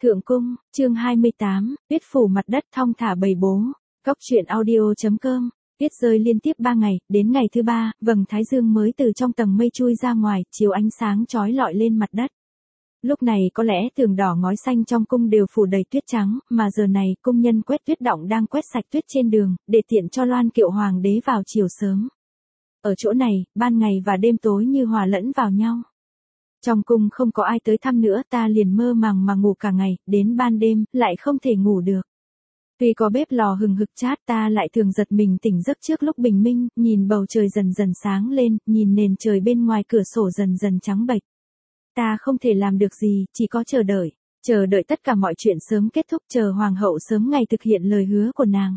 Thượng Cung, chương 28, tuyết phủ mặt đất thong thả bầy bố. Góc truyện audio.com. Tuyết rơi liên tiếp 3 ngày, đến ngày thứ 3, vầng thái dương mới từ trong tầng mây chui ra ngoài, chiếu ánh sáng chói lọi lên mặt đất. Lúc này có lẽ tường đỏ ngói xanh trong cung đều phủ đầy tuyết trắng, mà giờ này cung nhân quét tuyết đọng đang quét sạch tuyết trên đường, để tiện cho loan kiệu hoàng đế vào chiều sớm. Ở chỗ này, ban ngày và đêm tối như hòa lẫn vào nhau. Trong cung không có ai tới thăm nữa, ta liền mơ màng mà ngủ cả ngày, đến ban đêm, lại không thể ngủ được. Tuy có bếp lò hừng hực chát, ta lại thường giật mình tỉnh giấc trước lúc bình minh, nhìn bầu trời dần dần sáng lên, nhìn nền trời bên ngoài cửa sổ dần dần trắng bệch. Ta không thể làm được gì, chỉ có chờ đợi tất cả mọi chuyện sớm kết thúc, chờ hoàng hậu sớm ngày thực hiện lời hứa của nàng.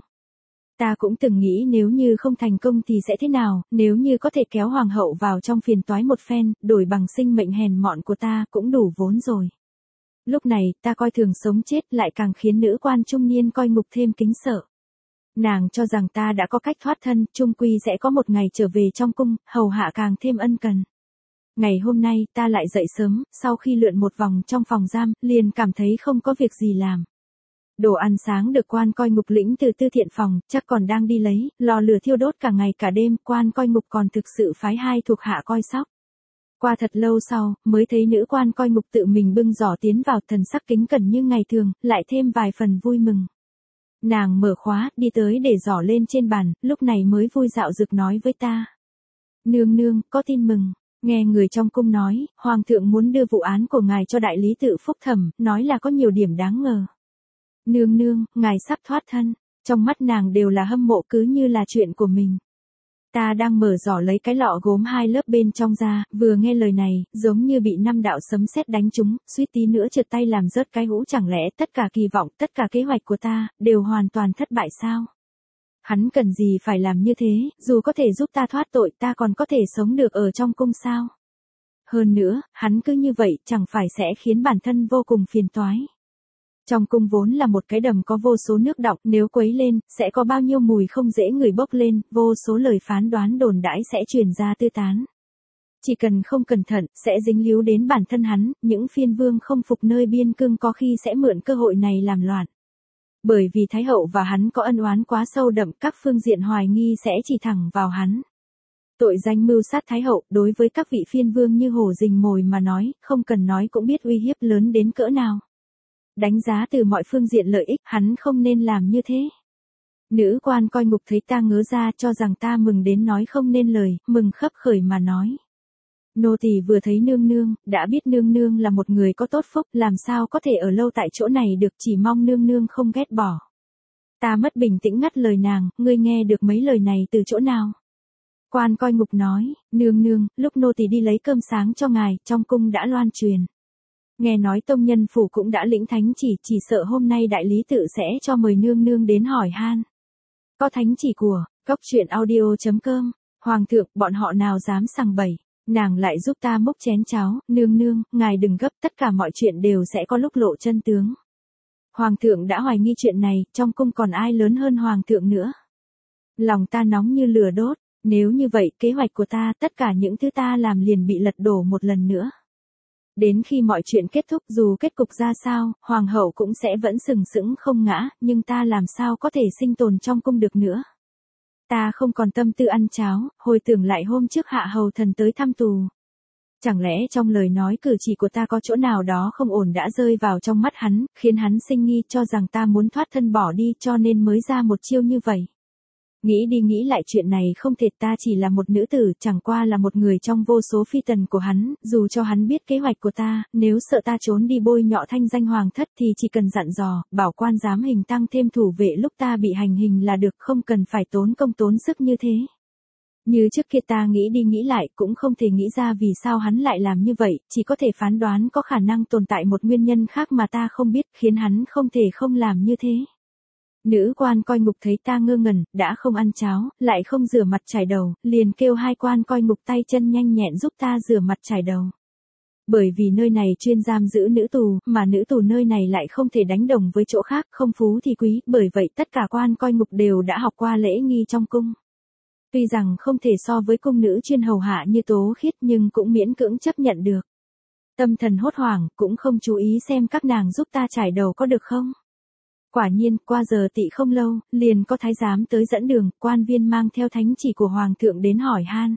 Ta cũng từng nghĩ nếu như không thành công thì sẽ thế nào, nếu như có thể kéo hoàng hậu vào trong phiền toái một phen, đổi bằng sinh mệnh hèn mọn của ta cũng đủ vốn rồi. Lúc này, ta coi thường sống chết lại càng khiến nữ quan trung niên coi ngục thêm kính sợ. Nàng cho rằng ta đã có cách thoát thân, chung quy sẽ có một ngày trở về trong cung, hầu hạ càng thêm ân cần. Ngày hôm nay, ta lại dậy sớm, sau khi lượn một vòng trong phòng giam, liền cảm thấy không có việc gì làm. Đồ ăn sáng được quan coi ngục lĩnh từ tư thiện phòng, chắc còn đang đi lấy, lò lửa thiêu đốt cả ngày cả đêm, quan coi ngục còn thực sự phái 2 thuộc hạ coi sóc. Qua thật lâu sau, mới thấy nữ quan coi ngục tự mình bưng giỏ tiến vào, thần sắc kính cẩn như ngày thường, lại thêm vài phần vui mừng. Nàng mở khóa, đi tới để giỏ lên trên bàn, lúc này mới vui dạo dực nói với ta. Nương nương, có tin mừng. Nghe người trong cung nói, hoàng thượng muốn đưa vụ án của ngài cho đại lý tự phúc thẩm, nói là có nhiều điểm đáng ngờ. Nương nương, ngài sắp thoát thân, trong mắt nàng đều là hâm mộ cứ như là chuyện của mình. Ta đang mở giỏ lấy cái lọ gốm 2 lớp bên trong ra, vừa nghe lời này, giống như bị 5 đạo sấm sét đánh trúng, suýt tí nữa trượt tay làm rớt cái hũ, chẳng lẽ tất cả kỳ vọng, tất cả kế hoạch của ta, đều hoàn toàn thất bại sao? Hắn cần gì phải làm như thế, dù có thể giúp ta thoát tội, ta còn có thể sống được ở trong cung sao? Hơn nữa, hắn cứ như vậy, chẳng phải sẽ khiến bản thân vô cùng phiền toái. Trong cung vốn là một cái đầm có vô số nước đọng, nếu quấy lên, sẽ có bao nhiêu mùi không dễ người bốc lên, vô số lời phán đoán đồn đãi sẽ truyền ra tứ tán. Chỉ cần không cẩn thận, sẽ dính líu đến bản thân hắn, những phiên vương không phục nơi biên cương có khi sẽ mượn cơ hội này làm loạn. Bởi vì Thái hậu và hắn có ân oán quá sâu đậm, các phương diện hoài nghi sẽ chỉ thẳng vào hắn. Tội danh mưu sát Thái hậu, đối với các vị phiên vương như hổ rình mồi mà nói, không cần nói cũng biết uy hiếp lớn đến cỡ nào. Đánh giá từ mọi phương diện lợi ích, hắn không nên làm như thế. Nữ quan coi ngục thấy ta ngớ ra, cho rằng ta mừng đến nói không nên lời, mừng khấp khởi mà nói. Nô tỳ vừa thấy nương nương, đã biết nương nương là một người có tốt phúc, làm sao có thể ở lâu tại chỗ này được, chỉ mong nương nương không ghét bỏ. Ta mất bình tĩnh ngắt lời nàng, ngươi nghe được mấy lời này từ chỗ nào? Quan coi ngục nói, nương nương, lúc nô tỳ đi lấy cơm sáng cho ngài, trong cung đã loan truyền. Nghe nói tông nhân phủ cũng đã lĩnh thánh chỉ sợ hôm nay đại lý tự sẽ cho mời nương nương đến hỏi han. Có thánh chỉ của, góc truyện audio.com, hoàng thượng, bọn họ nào dám sằng bậy, nàng lại giúp ta múc chén cháo, nương nương, ngài đừng gấp, tất cả mọi chuyện đều sẽ có lúc lộ chân tướng. Hoàng thượng đã hoài nghi chuyện này, trong cung còn ai lớn hơn hoàng thượng nữa. Lòng ta nóng như lửa đốt, nếu như vậy, kế hoạch của ta, tất cả những thứ ta làm liền bị lật đổ một lần nữa. Đến khi mọi chuyện kết thúc, dù kết cục ra sao, hoàng hậu cũng sẽ vẫn sừng sững không ngã, nhưng ta làm sao có thể sinh tồn trong cung được nữa. Ta không còn tâm tư ăn cháo, hồi tưởng lại hôm trước hạ hầu thần tới thăm tù. Chẳng lẽ trong lời nói cử chỉ của ta có chỗ nào đó không ổn đã rơi vào trong mắt hắn, khiến hắn sinh nghi cho rằng ta muốn thoát thân bỏ đi cho nên mới ra một chiêu như vậy. Nghĩ đi nghĩ lại chuyện này không thể, ta chỉ là một nữ tử, chẳng qua là một người trong vô số phi tần của hắn, dù cho hắn biết kế hoạch của ta, nếu sợ ta trốn đi bôi nhọ thanh danh hoàng thất thì chỉ cần dặn dò, bảo quan giám hình tăng thêm thủ vệ lúc ta bị hành hình là được, không cần phải tốn công tốn sức như thế. Như trước kia ta nghĩ đi nghĩ lại cũng không thể nghĩ ra vì sao hắn lại làm như vậy, chỉ có thể phán đoán có khả năng tồn tại một nguyên nhân khác mà ta không biết, khiến hắn không thể không làm như thế. Nữ quan coi ngục thấy ta ngơ ngẩn, đã không ăn cháo, lại không rửa mặt chải đầu, liền kêu 2 quan coi ngục tay chân nhanh nhẹn giúp ta rửa mặt chải đầu. Bởi vì nơi này chuyên giam giữ nữ tù, mà nữ tù nơi này lại không thể đánh đồng với chỗ khác, không phú thì quý, bởi vậy tất cả quan coi ngục đều đã học qua lễ nghi trong cung. Tuy rằng không thể so với cung nữ chuyên hầu hạ như Tố Khiết nhưng cũng miễn cưỡng chấp nhận được. Tâm thần hốt hoảng, cũng không chú ý xem các nàng giúp ta trải đầu có được không. Quả nhiên, qua giờ tỵ không lâu, liền có thái giám tới dẫn đường, quan viên mang theo thánh chỉ của hoàng thượng đến hỏi han.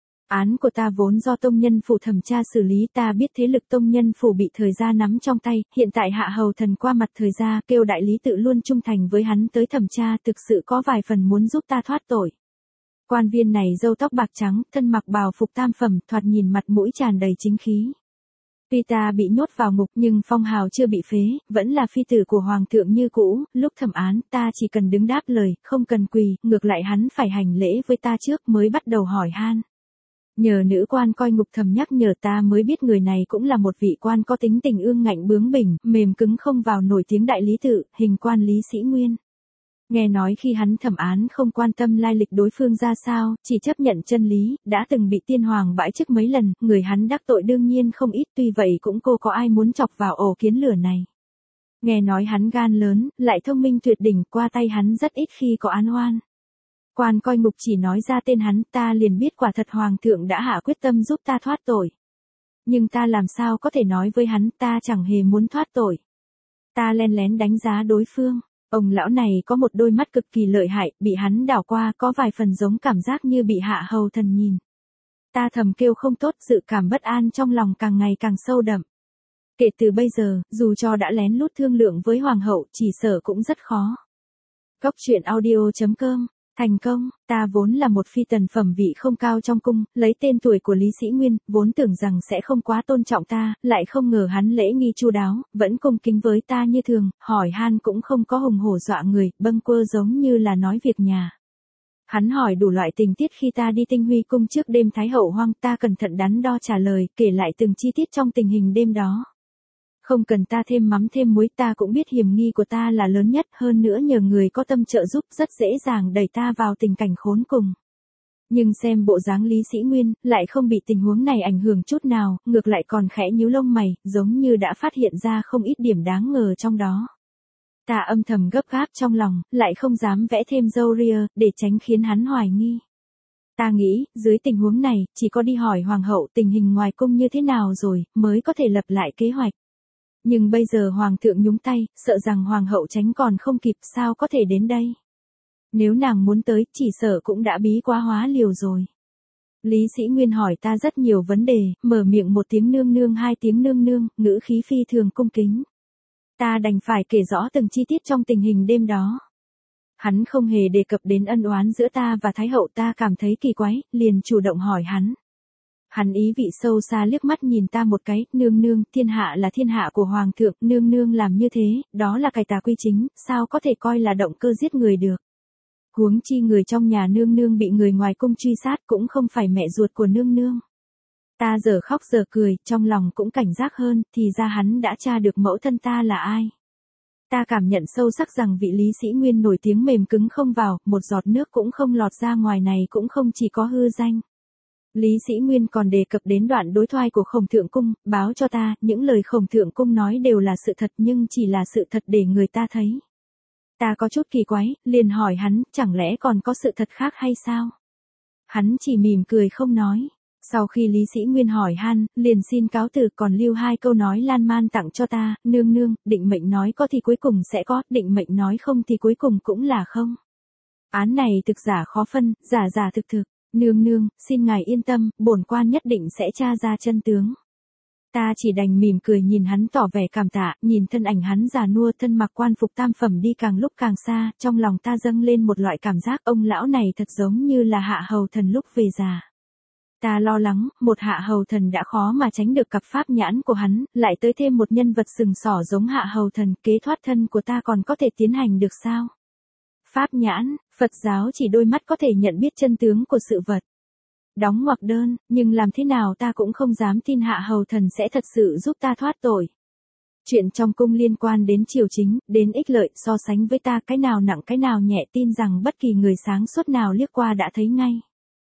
Án của ta vốn do tông nhân phủ thẩm tra xử lý, ta biết thế lực tông nhân phủ bị thời gia nắm trong tay, hiện tại hạ hầu thần qua mặt thời gia, kêu đại lý tự luôn trung thành với hắn tới thẩm tra, thực sự có vài phần muốn giúp ta thoát tội. Quan viên này râu tóc bạc trắng, thân mặc bào phục tam phẩm, thoạt nhìn mặt mũi tràn đầy chính khí. Tuy ta bị nhốt vào ngục nhưng phong hào chưa bị phế, vẫn là phi tử của hoàng thượng như cũ, lúc thẩm án ta chỉ cần đứng đáp lời, không cần quỳ, ngược lại hắn phải hành lễ với ta trước mới bắt đầu hỏi han. Nhờ nữ quan coi ngục thầm nhắc nhở ta mới biết người này cũng là một vị quan có tính tình ương ngạnh bướng bỉnh, mềm cứng không vào nổi tiếng đại lý tự, hình quan Lý Sĩ Nguyên. Nghe nói khi hắn thẩm án không quan tâm lai lịch đối phương ra sao, chỉ chấp nhận chân lý, đã từng bị tiên hoàng bãi chức mấy lần, người hắn đắc tội đương nhiên không ít, tuy vậy cũng cô có ai muốn chọc vào ổ kiến lửa này. Nghe nói hắn gan lớn, lại thông minh tuyệt đỉnh, qua tay hắn rất ít khi có án oan. Quan coi ngục chỉ nói ra tên hắn, ta liền biết quả thật hoàng thượng đã hạ quyết tâm giúp ta thoát tội. Nhưng ta làm sao có thể nói với hắn, ta chẳng hề muốn thoát tội. Ta len lén đánh giá đối phương. Ông lão này có một đôi mắt cực kỳ lợi hại, bị hắn đảo qua có vài phần giống cảm giác như bị hạ hầu thần nhìn. Ta thầm kêu không tốt, dự cảm bất an trong lòng càng ngày càng sâu đậm. Kể từ bây giờ, dù cho đã lén lút thương lượng với hoàng hậu, chỉ sợ cũng rất khó. Cốc truyện audio.com. Thành công, ta vốn là một phi tần phẩm vị không cao trong cung, lấy tên tuổi của Lý Sĩ Nguyên, vốn tưởng rằng sẽ không quá tôn trọng ta, lại không ngờ hắn lễ nghi chu đáo, vẫn cung kính với ta như thường, hỏi han cũng không có hùng hổ dọa người, bâng quơ giống như là nói việc nhà. Hắn hỏi đủ loại tình tiết khi ta đi Tinh Huy cung trước đêm Thái hậu hoang, ta cẩn thận đắn đo trả lời, kể lại từng chi tiết trong tình hình đêm đó. Không cần ta thêm mắm thêm muối, ta cũng biết hiểm nghi của ta là lớn nhất, hơn nữa nhờ người có tâm trợ giúp rất dễ dàng đẩy ta vào tình cảnh khốn cùng. Nhưng xem bộ dáng Lý Sĩ Nguyên, lại không bị tình huống này ảnh hưởng chút nào, ngược lại còn khẽ nhíu lông mày, giống như đã phát hiện ra không ít điểm đáng ngờ trong đó. Ta âm thầm gấp gáp trong lòng, lại không dám vẽ thêm râu ria, để tránh khiến hắn hoài nghi. Ta nghĩ, dưới tình huống này, chỉ có đi hỏi hoàng hậu tình hình ngoài cung như thế nào rồi, mới có thể lập lại kế hoạch. Nhưng bây giờ hoàng thượng nhúng tay, sợ rằng hoàng hậu tránh còn không kịp, sao có thể đến đây. Nếu nàng muốn tới, chỉ sợ cũng đã bí quá hóa liều rồi. Lý Sĩ Nguyên hỏi ta rất nhiều vấn đề, mở miệng một tiếng nương nương hai tiếng nương nương, ngữ khí phi thường cung kính. Ta đành phải kể rõ từng chi tiết trong tình hình đêm đó. Hắn không hề đề cập đến ân oán giữa ta và Thái hậu, ta cảm thấy kỳ quái, liền chủ động hỏi hắn. Hắn ý vị sâu xa liếc mắt nhìn ta một cái, nương nương, thiên hạ là thiên hạ của hoàng thượng, nương nương làm như thế, đó là cải tà quy chính, sao có thể coi là động cơ giết người được. Huống chi người trong nhà nương nương bị người ngoài cung truy sát cũng không phải mẹ ruột của nương nương. Ta giờ khóc giờ cười, trong lòng cũng cảnh giác hơn, thì ra hắn đã tra được mẫu thân ta là ai. Ta cảm nhận sâu sắc rằng vị Lý Sĩ Nguyên nổi tiếng mềm cứng không vào, một giọt nước cũng không lọt ra ngoài này cũng không chỉ có hư danh. Lý Sĩ Nguyên còn đề cập đến đoạn đối thoại của Khổng Thượng Cung, báo cho ta, những lời Khổng Thượng Cung nói đều là sự thật nhưng chỉ là sự thật để người ta thấy. Ta có chút kỳ quái, liền hỏi hắn, chẳng lẽ còn có sự thật khác hay sao? Hắn chỉ mỉm cười không nói. Sau khi Lý Sĩ Nguyên hỏi han, liền xin cáo từ, còn lưu hai câu nói lan man tặng cho ta, nương nương, định mệnh nói có thì cuối cùng sẽ có, định mệnh nói không thì cuối cùng cũng là không. Án này thực giả khó phân, giả giả thực thực. Nương nương, xin ngài yên tâm, bổn quan nhất định sẽ tra ra chân tướng. Ta chỉ đành mỉm cười nhìn hắn tỏ vẻ cảm tạ, nhìn thân ảnh hắn già nua thân mặc quan phục tam phẩm đi càng lúc càng xa, trong lòng ta dâng lên một loại cảm giác ông lão này thật giống như là hạ hầu thần lúc về già. Ta lo lắng, một hạ hầu thần đã khó mà tránh được cặp pháp nhãn của hắn, lại tới thêm một nhân vật sừng sỏ giống hạ hầu thần, kế thoát thân của ta còn có thể tiến hành được sao? Pháp nhãn, Phật giáo chỉ đôi mắt có thể nhận biết chân tướng của sự vật. Đóng ngoặc đơn, nhưng làm thế nào ta cũng không dám tin hạ hầu thần sẽ thật sự giúp ta thoát tội. Chuyện trong cung liên quan đến triều chính, đến ích lợi, so sánh với ta cái nào nặng cái nào nhẹ, tin rằng bất kỳ người sáng suốt nào liếc qua đã thấy ngay.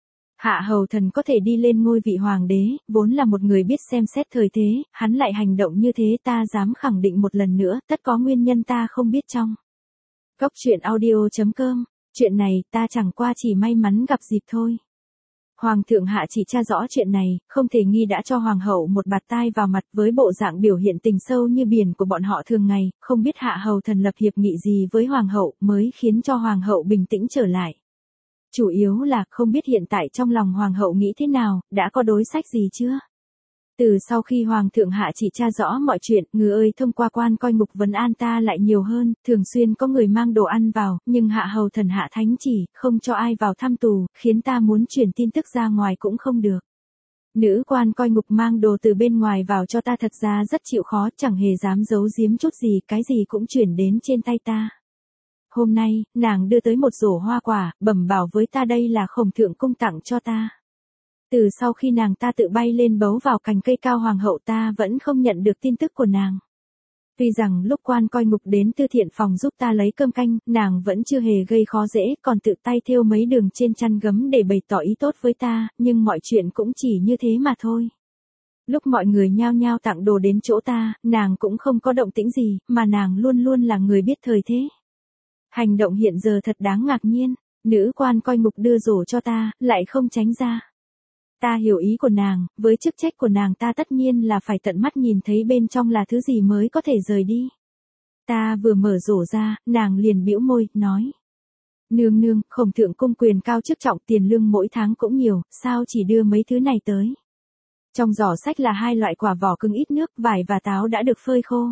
Hạ hầu thần có thể đi lên ngôi vị hoàng đế, vốn là một người biết xem xét thời thế, hắn lại hành động như thế, ta dám khẳng định một lần nữa, tất có nguyên nhân ta không biết trong. Cốc truyện audio.com, chuyện này ta chẳng qua chỉ may mắn gặp dịp thôi. Hoàng thượng hạ chỉ tra rõ chuyện này, không thể nghi đã cho hoàng hậu một bạt tai vào mặt với bộ dạng biểu hiện tình sâu như biển của bọn họ thường ngày, không biết hạ hầu thần lập hiệp nghị gì với hoàng hậu mới khiến cho hoàng hậu bình tĩnh trở lại. Chủ yếu là không biết hiện tại trong lòng hoàng hậu nghĩ thế nào, đã có đối sách gì chưa? Từ sau khi hoàng thượng hạ chỉ tra rõ mọi chuyện, ngư ơi thông qua quan coi ngục vấn an ta lại nhiều hơn, thường xuyên có người mang đồ ăn vào, nhưng hạ hầu thần hạ thánh chỉ, không cho ai vào thăm tù, khiến ta muốn truyền tin tức ra ngoài cũng không được. Nữ quan coi ngục mang đồ từ bên ngoài vào cho ta thật ra rất chịu khó, chẳng hề dám giấu giếm chút gì, cái gì cũng chuyển đến trên tay ta. Hôm nay, nàng đưa tới một rổ hoa quả, bẩm bảo với ta đây là Khổng thượng cung tặng cho ta. Từ sau khi nàng ta tự bay lên bấu vào cành cây cao hoàng hậu ta vẫn không nhận được tin tức của nàng. Tuy rằng lúc quan coi ngục đến tư thiện phòng giúp ta lấy cơm canh, nàng vẫn chưa hề gây khó dễ, còn tự tay thêu mấy đường trên chăn gấm để bày tỏ ý tốt với ta, nhưng mọi chuyện cũng chỉ như thế mà thôi. Lúc mọi người nhao nhao tặng đồ đến chỗ ta, nàng cũng không có động tĩnh gì, mà nàng luôn luôn là người biết thời thế. Hành động hiện giờ thật đáng ngạc nhiên, nữ quan coi ngục đưa rổ cho ta, lại không tránh ra. Ta hiểu ý của nàng, với chức trách của nàng ta tất nhiên là phải tận mắt nhìn thấy bên trong là thứ gì mới có thể rời đi. Ta vừa mở rổ ra, nàng liền bĩu môi, nói. Nương nương, Khổng thượng cung quyền cao chức trọng, tiền lương mỗi tháng cũng nhiều, sao chỉ đưa mấy thứ này tới. Trong giỏ sách là 2 loại quả vỏ cứng ít nước, vải và táo đã được phơi khô.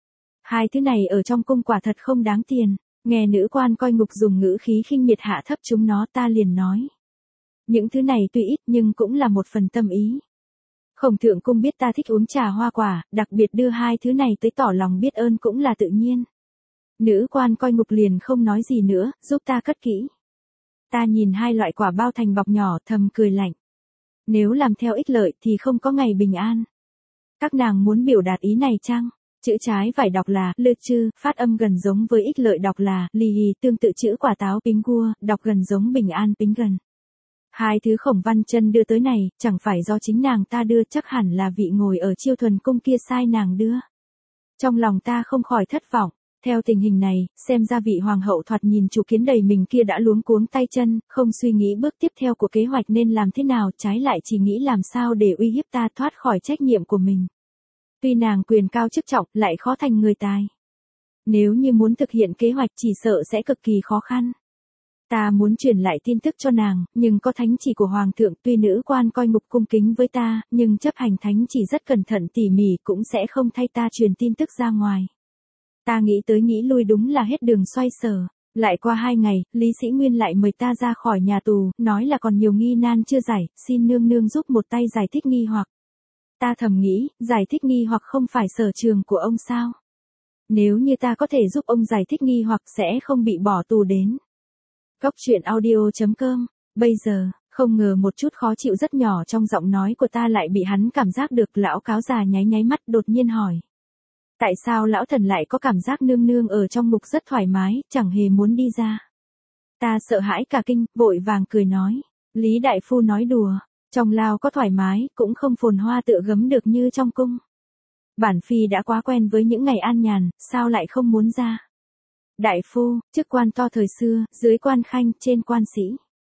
2 thứ này ở trong cung quả thật không đáng tiền. Nghe nữ quan coi ngục dùng ngữ khí khinh miệt hạ thấp chúng nó, ta liền nói. Những thứ này tuy ít nhưng cũng là một phần tâm ý. Khổng thượng cung biết ta thích uống trà hoa quả, đặc biệt đưa 2 thứ này tới tỏ lòng biết ơn cũng là tự nhiên. Nữ quan coi ngục liền không nói gì nữa, giúp ta cất kỹ. Ta nhìn 2 loại quả bao thành bọc nhỏ, thầm cười lạnh. Nếu làm theo ích lợi thì không có ngày bình an. Các nàng muốn biểu đạt ý này chăng? Chữ trái phải đọc là lư chư, phát âm gần giống với ích lợi đọc là lì hì, tương tự chữ quả táo pính cua, đọc gần giống bình an pính gần. 2 thứ Khổng Văn Chân đưa tới này, chẳng phải do chính nàng ta đưa, chắc hẳn là vị ngồi ở Chiêu Thuần cung kia sai nàng đưa. Trong lòng ta không khỏi thất vọng, theo tình hình này, xem ra vị hoàng hậu thoạt nhìn chủ kiến đầy mình kia đã luống cuống tay chân, không suy nghĩ bước tiếp theo của kế hoạch nên làm thế nào, trái lại chỉ nghĩ làm sao để uy hiếp ta thoát khỏi trách nhiệm của mình. Tuy nàng quyền cao chức trọng, lại khó thành người tài. Nếu như muốn thực hiện kế hoạch chỉ sợ sẽ cực kỳ khó khăn. Ta muốn truyền lại tin tức cho nàng, nhưng có thánh chỉ của hoàng thượng, tuy nữ quan coi ngục cung kính với ta, nhưng chấp hành thánh chỉ rất cẩn thận tỉ mỉ cũng sẽ không thay ta truyền tin tức ra ngoài. Ta nghĩ tới nghĩ lui đúng là hết đường xoay sở. Lại qua 2 ngày, Lý Sĩ Nguyên lại mời ta ra khỏi nhà tù, nói là còn nhiều nghi nan chưa giải, xin nương nương giúp một tay giải thích nghi hoặc. Ta thầm nghĩ, giải thích nghi hoặc không phải sở trường của ông sao? Nếu như ta có thể giúp ông giải thích nghi hoặc sẽ không bị bỏ tù đến. Cốc truyện audio.com. Bây giờ, không ngờ một chút khó chịu rất nhỏ trong giọng nói của ta lại bị hắn cảm giác được. Lão cáo già nháy nháy mắt đột nhiên hỏi. Tại sao lão thần lại có cảm giác nương nương ở trong ngục rất thoải mái, chẳng hề muốn đi ra? Ta sợ hãi cả kinh, vội vàng cười nói. Lý đại phu nói đùa, trong lao có thoải mái, cũng không phồn hoa tựa gấm được như trong cung. Bản phi đã quá quen với những ngày an nhàn, sao lại không muốn ra? Đại phu, chức quan to thời xưa, dưới quan khanh, trên quan sĩ.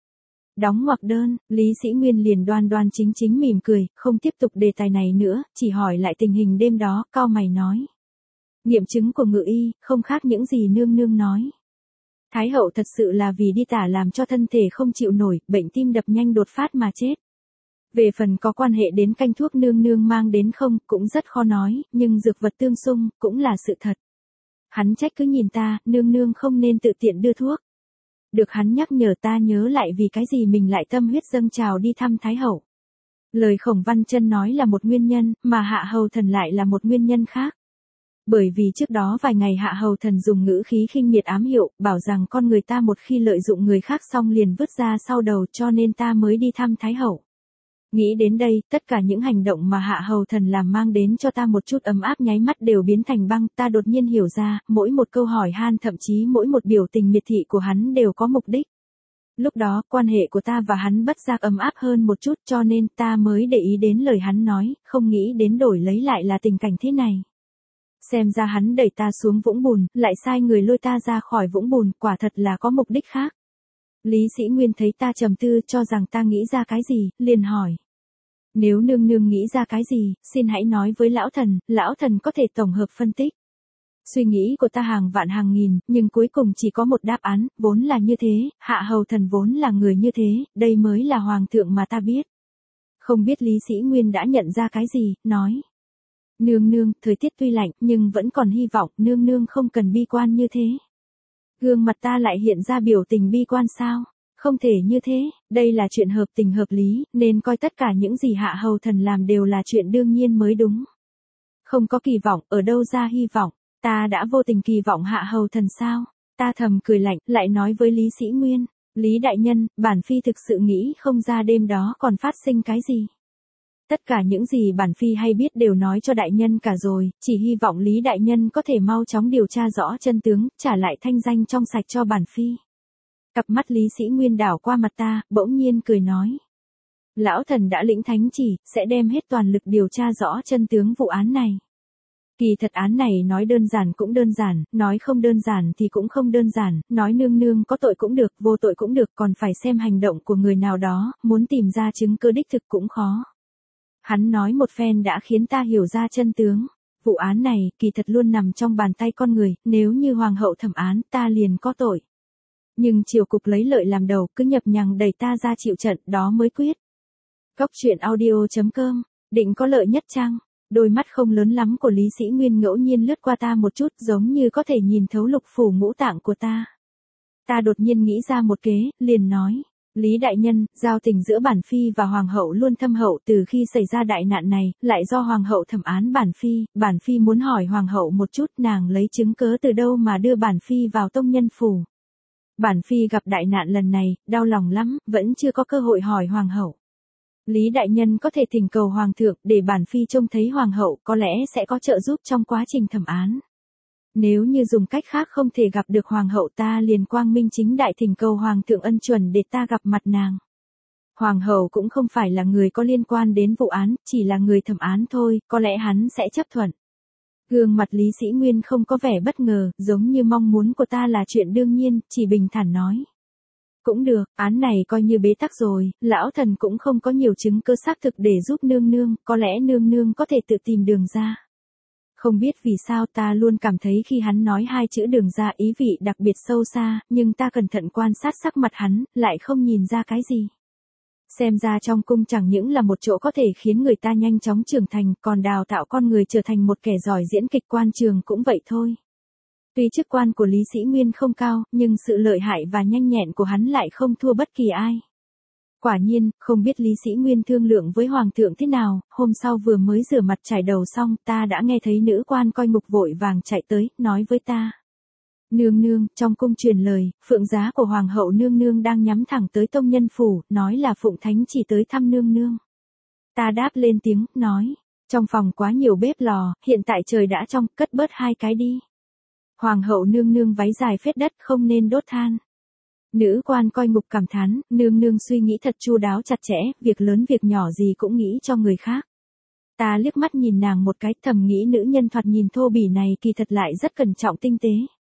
Đóng ngoặc đơn, Lý Sĩ Nguyên liền đoan đoan chính chính mỉm cười, không tiếp tục đề tài này nữa, chỉ hỏi lại tình hình đêm đó, cau mày nói. Nghiệm chứng của ngự y, không khác những gì nương nương nói. Thái hậu thật sự là vì đi tả làm cho thân thể không chịu nổi, bệnh tim đập nhanh đột phát mà chết. Về phần có quan hệ đến canh thuốc nương nương mang đến không, cũng rất khó nói, nhưng dược vật tương xung, cũng là sự thật. Hắn trách cứ nhìn ta, nương nương không nên tự tiện đưa thuốc. Được hắn nhắc nhở ta nhớ lại vì cái gì mình lại tâm huyết dâng trào đi thăm Thái hậu. Lời Khổng Văn Chân nói là một nguyên nhân, mà Hạ Hầu Thần lại là một nguyên nhân khác. Bởi vì trước đó vài ngày Hạ Hầu Thần dùng ngữ khí khinh miệt ám hiệu, bảo rằng con người ta một khi lợi dụng người khác xong liền vứt ra sau đầu, cho nên ta mới đi thăm Thái hậu. Nghĩ đến đây, tất cả những hành động mà Hạ Hầu Thần làm mang đến cho ta một chút ấm áp nháy mắt đều biến thành băng, ta đột nhiên hiểu ra, mỗi một câu hỏi han thậm chí mỗi một biểu tình miệt thị của hắn đều có mục đích. Lúc đó, quan hệ của ta và hắn bất giác ấm áp hơn một chút cho nên ta mới để ý đến lời hắn nói, không nghĩ đến đổi lấy lại là tình cảnh thế này. Xem ra hắn đẩy ta xuống vũng bùn, lại sai người lôi ta ra khỏi vũng bùn, quả thật là có mục đích khác. Lý Sĩ Nguyên thấy ta trầm tư cho rằng ta nghĩ ra cái gì, liền hỏi. Nếu nương nương nghĩ ra cái gì, xin hãy nói với lão thần có thể tổng hợp phân tích. Suy nghĩ của ta hàng vạn hàng nghìn, nhưng cuối cùng chỉ có một đáp án, vốn là như thế, hạ hầu thần vốn là người như thế, đây mới là hoàng thượng mà ta biết. Không biết Lý Sĩ Nguyên đã nhận ra cái gì, nói. Nương nương, thời tiết tuy lạnh, nhưng vẫn còn hy vọng, nương nương không cần bi quan như thế. Gương mặt ta lại hiện ra biểu tình bi quan sao? Không thể như thế, đây là chuyện hợp tình hợp lý, nên coi tất cả những gì hạ hầu thần làm đều là chuyện đương nhiên mới đúng. Không có kỳ vọng, ở đâu ra hy vọng, ta đã vô tình kỳ vọng hạ hầu thần sao? Ta thầm cười lạnh, lại nói với Lý Sĩ Nguyên, Lý đại nhân, bản phi thực sự nghĩ không ra đêm đó còn phát sinh cái gì. Tất cả những gì bản phi hay biết đều nói cho đại nhân cả rồi, chỉ hy vọng Lý đại nhân có thể mau chóng điều tra rõ chân tướng, trả lại thanh danh trong sạch cho bản phi. Cặp mắt Lý Sĩ Nguyên đảo qua mặt ta, bỗng nhiên cười nói. Lão thần đã lĩnh thánh chỉ, sẽ đem hết toàn lực điều tra rõ chân tướng vụ án này. Kỳ thật án này nói đơn giản cũng đơn giản, nói không đơn giản thì cũng không đơn giản, nói nương nương có tội cũng được, vô tội cũng được, còn phải xem hành động của người nào đó, muốn tìm ra chứng cứ đích thực cũng khó. Hắn nói một phen đã khiến ta hiểu ra chân tướng. Vụ án này, kỳ thật luôn nằm trong bàn tay con người, nếu như hoàng hậu thẩm án, ta liền có tội. Nhưng triều cục lấy lợi làm đầu, cứ nhập nhằng đẩy ta ra chịu trận, đó mới quyết. Cóc truyện audio.com, định có lợi nhất chăng? Đôi mắt không lớn lắm của Lý Sĩ Nguyên ngẫu nhiên lướt qua ta một chút, giống như có thể nhìn thấu lục phủ ngũ tạng của ta. Ta đột nhiên nghĩ ra một kế, liền nói. Lý đại nhân, giao tình giữa bản phi và hoàng hậu luôn thâm hậu, từ khi xảy ra đại nạn này, lại do hoàng hậu thẩm án bản phi muốn hỏi hoàng hậu một chút, nàng lấy chứng cớ từ đâu mà đưa bản phi vào tông nhân phủ. Bản phi gặp đại nạn lần này, đau lòng lắm, vẫn chưa có cơ hội hỏi hoàng hậu. Lý đại nhân có thể thỉnh cầu hoàng thượng để bản phi trông thấy hoàng hậu, có lẽ sẽ có trợ giúp trong quá trình thẩm án. Nếu như dùng cách khác không thể gặp được hoàng hậu, ta liền quang minh chính đại thỉnh cầu hoàng thượng ân chuẩn để ta gặp mặt nàng. Hoàng hậu cũng không phải là người có liên quan đến vụ án, chỉ là người thẩm án thôi, có lẽ hắn sẽ chấp thuận. Gương mặt Lý Sĩ Nguyên không có vẻ bất ngờ, giống như mong muốn của ta là chuyện đương nhiên, chỉ bình thản nói. Cũng được, án này coi như bế tắc rồi, lão thần cũng không có nhiều chứng cứ xác thực để giúp nương nương, có lẽ nương nương có thể tự tìm đường ra. Không biết vì sao ta luôn cảm thấy khi hắn nói hai chữ đường ra ý vị đặc biệt sâu xa, nhưng ta cẩn thận quan sát sắc mặt hắn, lại không nhìn ra cái gì. Xem ra trong cung chẳng những là một chỗ có thể khiến người ta nhanh chóng trưởng thành, còn đào tạo con người trở thành một kẻ giỏi diễn kịch quan trường cũng vậy thôi. Tuy chức quan của Lý Sĩ Nguyên không cao, nhưng sự lợi hại và nhanh nhẹn của hắn lại không thua bất kỳ ai. Quả nhiên, không biết Lý Sĩ Nguyên thương lượng với Hoàng thượng thế nào, hôm sau vừa mới rửa mặt chải đầu xong, ta đã nghe thấy nữ quan coi ngục vội vàng chạy tới, nói với ta. Nương nương, trong cung truyền lời, phượng giá của Hoàng hậu nương nương đang nhắm thẳng tới tông nhân phủ, nói là phụng thánh chỉ tới thăm nương nương. Ta đáp lên tiếng, nói, trong phòng quá nhiều bếp lò, hiện tại trời đã trong, cất bớt hai cái đi. Hoàng hậu nương nương váy dài phết đất không nên đốt than. Nữ quan coi ngục cảm thán, nương nương suy nghĩ thật chu đáo chặt chẽ, việc lớn việc nhỏ gì cũng nghĩ cho người khác. Ta liếc mắt nhìn nàng một cái, thầm nghĩ nữ nhân thoạt nhìn thô bỉ này kỳ thật lại rất cẩn trọng tinh tế.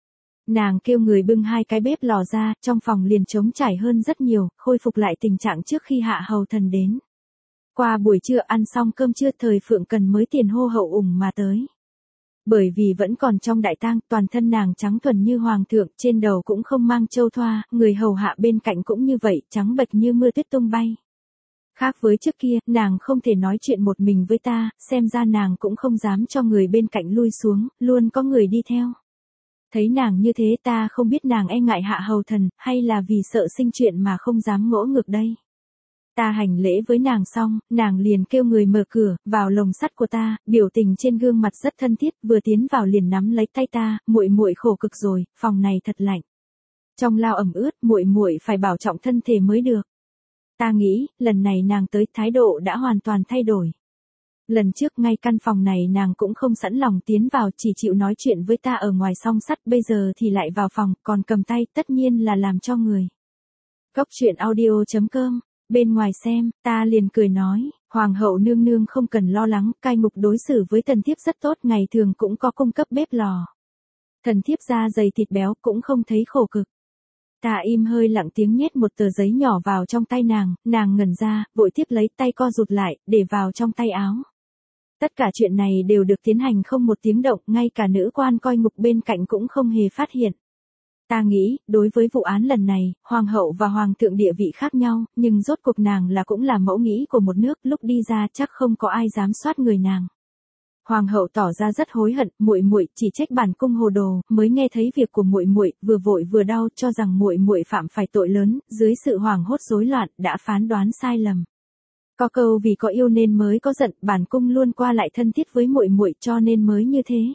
Nàng kêu người bưng hai cái bếp lò ra, trong phòng liền trống trải hơn rất nhiều, khôi phục lại tình trạng trước khi hạ hầu thần đến. Qua buổi trưa ăn xong cơm trưa, thời Phượng Cần mới tiền hô hậu ủng mà tới. Bởi vì vẫn còn trong đại tang, toàn thân nàng trắng thuần như hoàng thượng, trên đầu cũng không mang châu thoa, người hầu hạ bên cạnh cũng như vậy, trắng bệch như mưa tuyết tung bay. Khác với trước kia, nàng không thể nói chuyện một mình với ta, xem ra nàng cũng không dám cho người bên cạnh lui xuống, luôn có người đi theo. Thấy nàng như thế ta không biết nàng e ngại hạ hầu thần, hay là vì sợ sinh chuyện mà không dám ngỗ ngược đây. Ta hành lễ với nàng xong, nàng liền kêu người mở cửa, vào lồng sắt của ta, biểu tình trên gương mặt rất thân thiết, vừa tiến vào liền nắm lấy tay ta, muội muội khổ cực rồi, phòng này thật lạnh. Trong lao ẩm ướt, muội muội phải bảo trọng thân thể mới được. Ta nghĩ, lần này nàng tới, thái độ đã hoàn toàn thay đổi. Lần trước ngay căn phòng này nàng cũng không sẵn lòng tiến vào, chỉ chịu nói chuyện với ta ở ngoài song sắt, bây giờ thì lại vào phòng, còn cầm tay, tất nhiên là làm cho người. Cóc truyện audio.com. Bên ngoài xem, ta liền cười nói, Hoàng hậu nương nương không cần lo lắng, cai ngục đối xử với thần thiếp rất tốt, ngày thường cũng có cung cấp bếp lò. Thần thiếp da dày thịt béo cũng không thấy khổ cực. Ta im hơi lặng tiếng nhét một tờ giấy nhỏ vào trong tay nàng ngẩn ra, vội tiếp lấy, tay co rụt lại, để vào trong tay áo. Tất cả chuyện này đều được tiến hành không một tiếng động, ngay cả nữ quan coi ngục bên cạnh cũng không hề phát hiện. Ta nghĩ, đối với vụ án lần này, hoàng hậu và hoàng thượng địa vị khác nhau, nhưng rốt cuộc nàng cũng là mẫu nghĩ của một nước, lúc đi ra chắc không có ai dám soát người nàng. Hoàng hậu tỏ ra rất hối hận, muội chỉ trách bản cung hồ đồ, mới nghe thấy việc của muội, vừa vội vừa đau, cho rằng muội phạm phải tội lớn, dưới sự hoảng hốt rối loạn, đã phán đoán sai lầm. Có câu vì có yêu nên mới có giận, bản cung luôn qua lại thân thiết với muội cho nên mới như thế.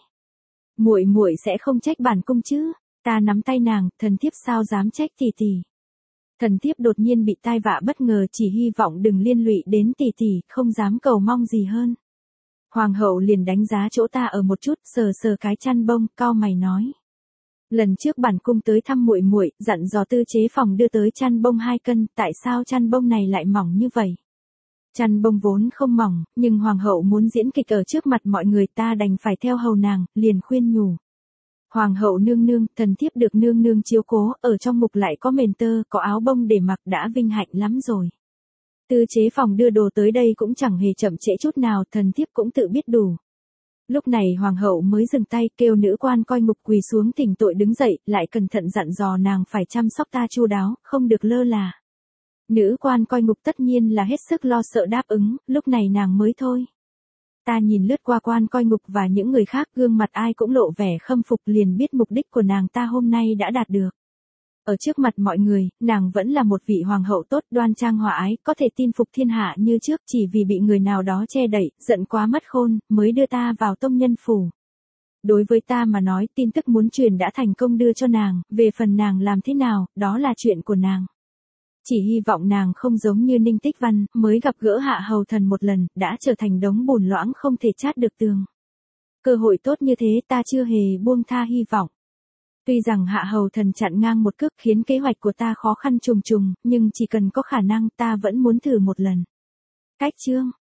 Muội sẽ không trách bản cung chứ? Ta nắm tay nàng, thần thiếp sao dám trách tỷ tỷ. Thần thiếp đột nhiên bị tai vạ bất ngờ, chỉ hy vọng đừng liên lụy đến tỷ tỷ, không dám cầu mong gì hơn. Hoàng hậu liền đánh giá chỗ ta ở một chút, sờ cái chăn bông, cau mày nói. Lần trước bản cung tới thăm muội, dặn dò tư chế phòng đưa tới chăn bông 2 cân, tại sao chăn bông này lại mỏng như vậy? Chăn bông vốn không mỏng, nhưng hoàng hậu muốn diễn kịch ở trước mặt mọi người, ta đành phải theo hầu nàng, liền khuyên nhủ. Hoàng hậu nương nương, thần thiếp được nương nương chiếu cố, ở trong mục lại có mền tơ, có áo bông để mặc đã vinh hạnh lắm rồi. Tư chế phòng đưa đồ tới đây cũng chẳng hề chậm trễ chút nào, thần thiếp cũng tự biết đủ. Lúc này hoàng hậu mới dừng tay, kêu nữ quan coi ngục quỳ xuống thỉnh tội đứng dậy, lại cẩn thận dặn dò nàng phải chăm sóc ta chu đáo, không được lơ là. Nữ quan coi ngục tất nhiên là hết sức lo sợ đáp ứng, lúc này nàng mới thôi. Ta nhìn lướt qua quan coi ngục và những người khác, gương mặt ai cũng lộ vẻ khâm phục, liền biết mục đích của nàng ta hôm nay đã đạt được. Ở trước mặt mọi người, nàng vẫn là một vị hoàng hậu tốt, đoan trang hòa ái, có thể tin phục thiên hạ như trước, chỉ vì bị người nào đó che đậy, giận quá mất khôn, mới đưa ta vào tông nhân phủ. Đối với ta mà nói, tin tức muốn truyền đã thành công đưa cho nàng, về phần nàng làm thế nào, đó là chuyện của nàng. Chỉ hy vọng nàng không giống như Ninh Tích Văn, mới gặp gỡ Hạ Hầu Thần một lần, đã trở thành đống bùn loãng không thể chát được tường. Cơ hội tốt như thế ta chưa hề buông tha hy vọng. Tuy rằng Hạ Hầu Thần chặn ngang một cước khiến kế hoạch của ta khó khăn trùng trùng, nhưng chỉ cần có khả năng ta vẫn muốn thử một lần. Cách chương